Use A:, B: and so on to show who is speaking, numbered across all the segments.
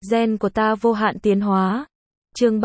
A: Gen của ta vô hạn tiến hóa. Chương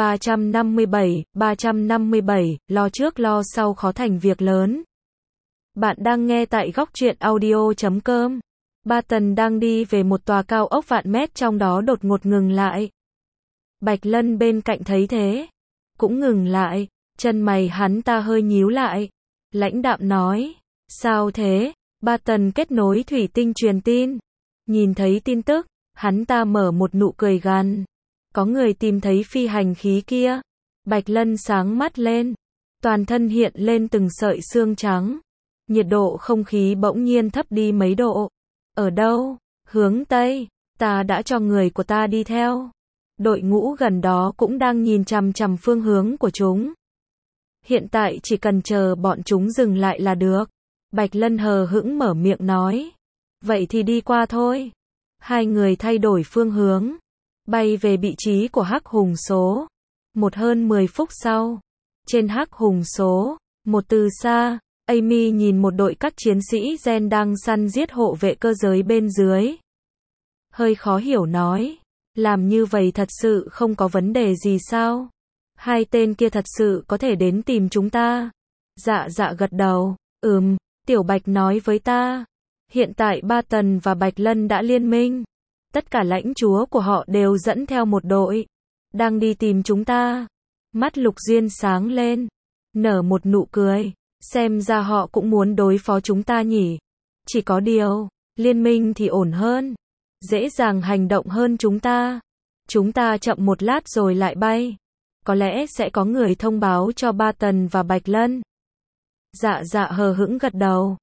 A: 357, lo trước lo sau khó thành việc lớn. Bạn đang nghe tại góc truyện audio.com. Ba Tần đang đi về một tòa cao ốc vạn mét, trong đó đột ngột ngừng lại. Bạch Lân bên cạnh thấy thế, cũng ngừng lại, chân mày hắn ta hơi nhíu lại. Lãnh đạm nói, sao thế? Ba Tần kết nối thủy tinh truyền tin. Nhìn thấy tin tức, hắn ta mở một nụ cười gằn. Có người tìm thấy phi hành khí kia. Bạch Lân sáng mắt lên, toàn thân hiện lên từng sợi xương trắng. Nhiệt độ không khí bỗng nhiên thấp đi mấy độ. Ở đâu? Hướng Tây. Ta đã cho người của ta đi theo. Đội ngũ gần đó cũng đang nhìn chằm chằm phương hướng của chúng. Hiện tại chỉ cần chờ bọn chúng dừng lại là được. Bạch Lân hờ hững mở miệng nói. Vậy thì đi qua thôi. Hai người thay đổi phương hướng, bay về vị trí của Hắc Hùng số 1. Hơn 10 phút sau, trên Hắc Hùng số 1 từ xa, Amy nhìn một đội các chiến sĩ Gen đang săn giết hộ vệ cơ giới bên dưới. Hơi khó hiểu nói, làm như vậy thật sự không có vấn đề gì sao? Hai tên kia thật sự có thể đến tìm chúng ta? Dạ dạ gật đầu, Tiểu Bạch nói với ta. Hiện tại Ba Tần và Bạch Lân đã liên minh. Tất cả lãnh chúa của họ đều dẫn theo một đội, đang đi tìm chúng ta. Mắt Lục Diên sáng lên, nở một nụ cười. Xem ra họ cũng muốn đối phó chúng ta nhỉ. Chỉ có điều, liên minh thì ổn hơn, dễ dàng hành động hơn chúng ta. Chúng ta chậm một lát rồi lại bay. Có lẽ sẽ có người thông báo cho Ba Tần và Bạch Lân. Dạ dạ hờ hững gật đầu.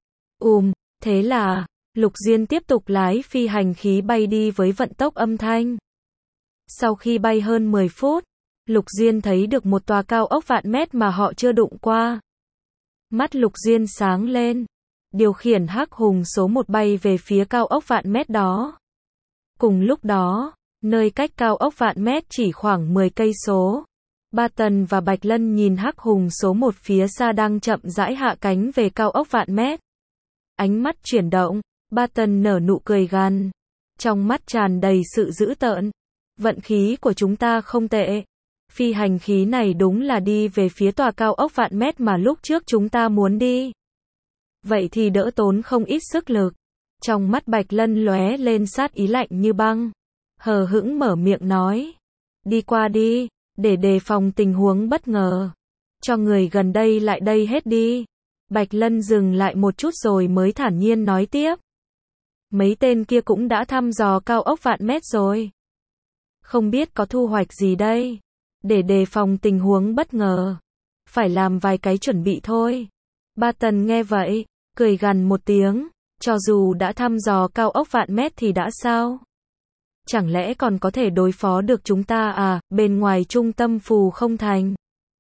A: Thế là, Lục Diên tiếp tục lái phi hành khí bay đi với vận tốc âm thanh. Sau khi bay hơn 10 phút, Lục Diên thấy được một tòa cao ốc vạn mét mà họ chưa đụng qua. Mắt Lục Diên sáng lên, điều khiển Hắc Hùng số 1 bay về phía cao ốc vạn mét đó. Cùng lúc đó, nơi cách cao ốc vạn mét chỉ khoảng 10 cây số, Ba Tần và Bạch Lân nhìn Hắc Hùng số 1 phía xa đang chậm rãi hạ cánh về cao ốc vạn mét. Ánh mắt chuyển động, Ba Tần nở nụ cười gằn, trong mắt tràn đầy sự dữ tợn. Vận khí của chúng ta không tệ. Phi hành khí này đúng là đi về phía tòa cao ốc vạn mét mà lúc trước chúng ta muốn đi. Vậy thì đỡ tốn không ít sức lực. Trong mắt Bạch Lân lóe lên sát ý lạnh như băng. Hờ hững mở miệng nói. Đi qua đi, để đề phòng tình huống bất ngờ. Cho người gần đây lại đây hết đi. Bạch Lân dừng lại một chút rồi mới thản nhiên nói tiếp. Mấy tên kia cũng đã thăm dò cao ốc vạn mét rồi. Không biết có thu hoạch gì đây. Để đề phòng tình huống bất ngờ, phải làm vài cái chuẩn bị thôi. Ba Tần nghe vậy, cười gằn một tiếng. Cho dù đã thăm dò cao ốc vạn mét thì đã sao? Chẳng lẽ còn có thể đối phó được chúng ta à, bên ngoài trung tâm phù không thành?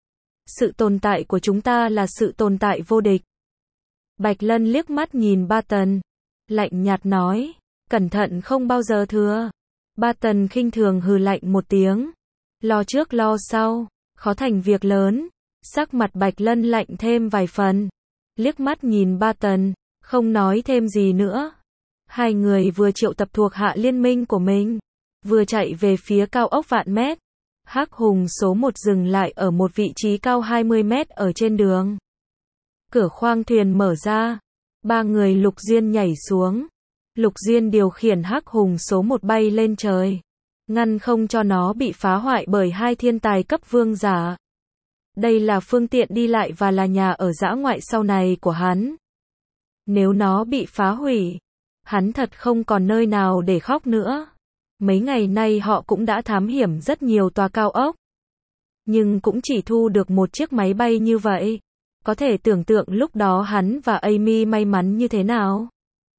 A: Sự tồn tại của chúng ta là sự tồn tại vô địch. Bạch Lân liếc mắt nhìn Ba Tần, lạnh nhạt nói, cẩn thận không bao giờ thừa. Ba Tần khinh thường hừ lạnh một tiếng, lo trước lo sau, khó thành việc lớn. Sắc mặt Bạch Lân lạnh thêm vài phần, liếc mắt nhìn Ba Tần, không nói thêm gì nữa. Hai người vừa triệu tập thuộc hạ liên minh của mình, vừa chạy về phía cao ốc vạn mét. Hắc Hùng số 1 dừng lại ở một vị trí cao 20 mét ở trên đường. Cửa khoang thuyền mở ra, ba người Lục Diên nhảy xuống. Lục Diên điều khiển Hắc Hùng số 1 bay lên trời, ngăn không cho nó bị phá hoại bởi hai thiên tài cấp vương giả. Đây là phương tiện đi lại và là nhà ở dã ngoại sau này của hắn. Nếu nó bị phá hủy, hắn thật không còn nơi nào để khóc nữa. Mấy ngày nay họ cũng đã thám hiểm rất nhiều tòa cao ốc, nhưng cũng chỉ thu được một chiếc máy bay như vậy. Có thể tưởng tượng lúc đó hắn và Amy may mắn như thế nào.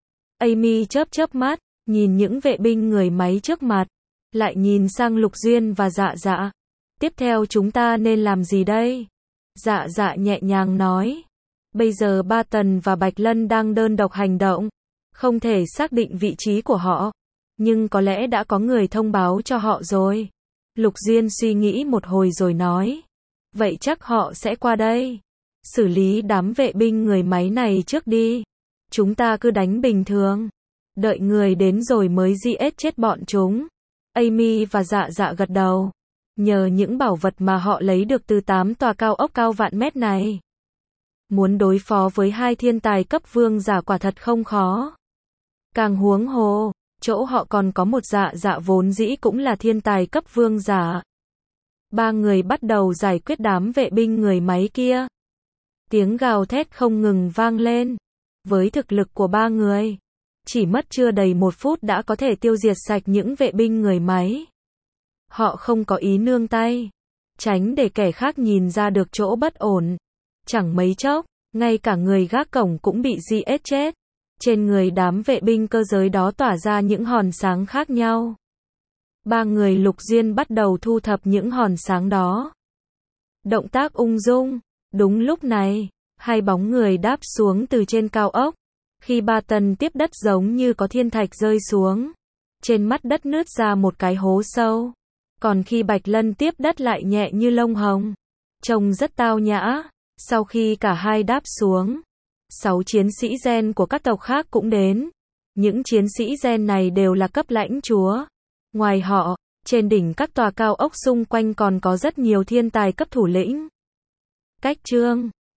A: Amy chớp chớp mắt, nhìn những vệ binh người máy trước mặt, lại nhìn sang Lục Diên và Dạ Dạ. Tiếp theo chúng ta nên làm gì đây? Dạ Dạ nhẹ nhàng nói. Bây giờ Ba Tần và Bạch Lân đang đơn độc hành động, không thể xác định vị trí của họ, nhưng có lẽ đã có người thông báo cho họ rồi. Lục Diên suy nghĩ một hồi rồi nói. Vậy chắc họ sẽ qua đây. Xử lý đám vệ binh người máy này trước đi. Chúng ta cứ đánh bình thường, đợi người đến rồi mới giết chết bọn chúng. Amy và Dạ Dạ gật đầu. Nhờ những bảo vật mà họ lấy được từ 8 tòa cao ốc cao vạn mét này, muốn đối phó với hai thiên tài cấp vương giả quả thật không khó. Càng huống hồ, chỗ họ còn có một Dạ Dạ vốn dĩ cũng là thiên tài cấp vương giả. Ba người bắt đầu giải quyết đám vệ binh người máy kia. Tiếng gào thét không ngừng vang lên. Với thực lực của ba người, chỉ mất chưa đầy 1 phút đã có thể tiêu diệt sạch những vệ binh người máy. Họ không có ý nương tay, tránh để kẻ khác nhìn ra được chỗ bất ổn. Chẳng mấy chốc, ngay cả người gác cổng cũng bị giết chết. Trên người đám vệ binh cơ giới đó tỏa ra những hòn sáng khác nhau. Ba người Lục Duyên bắt đầu thu thập những hòn sáng đó. Động tác ung dung. Đúng lúc này, hai bóng người đáp xuống từ trên cao ốc. Khi ba tần tiếp đất giống như có thiên thạch rơi xuống. Trên mặt đất nứt ra một cái hố sâu. Còn khi Bạch Lân tiếp đất lại nhẹ như lông hồng. Trông rất tao nhã. Sau khi cả hai đáp xuống, 6 chiến sĩ gen của các tộc khác cũng đến. Những chiến sĩ gen này đều là cấp lãnh chúa. Ngoài họ, trên đỉnh các tòa cao ốc xung quanh còn có rất nhiều thiên tài cấp thủ lĩnh. Cách chương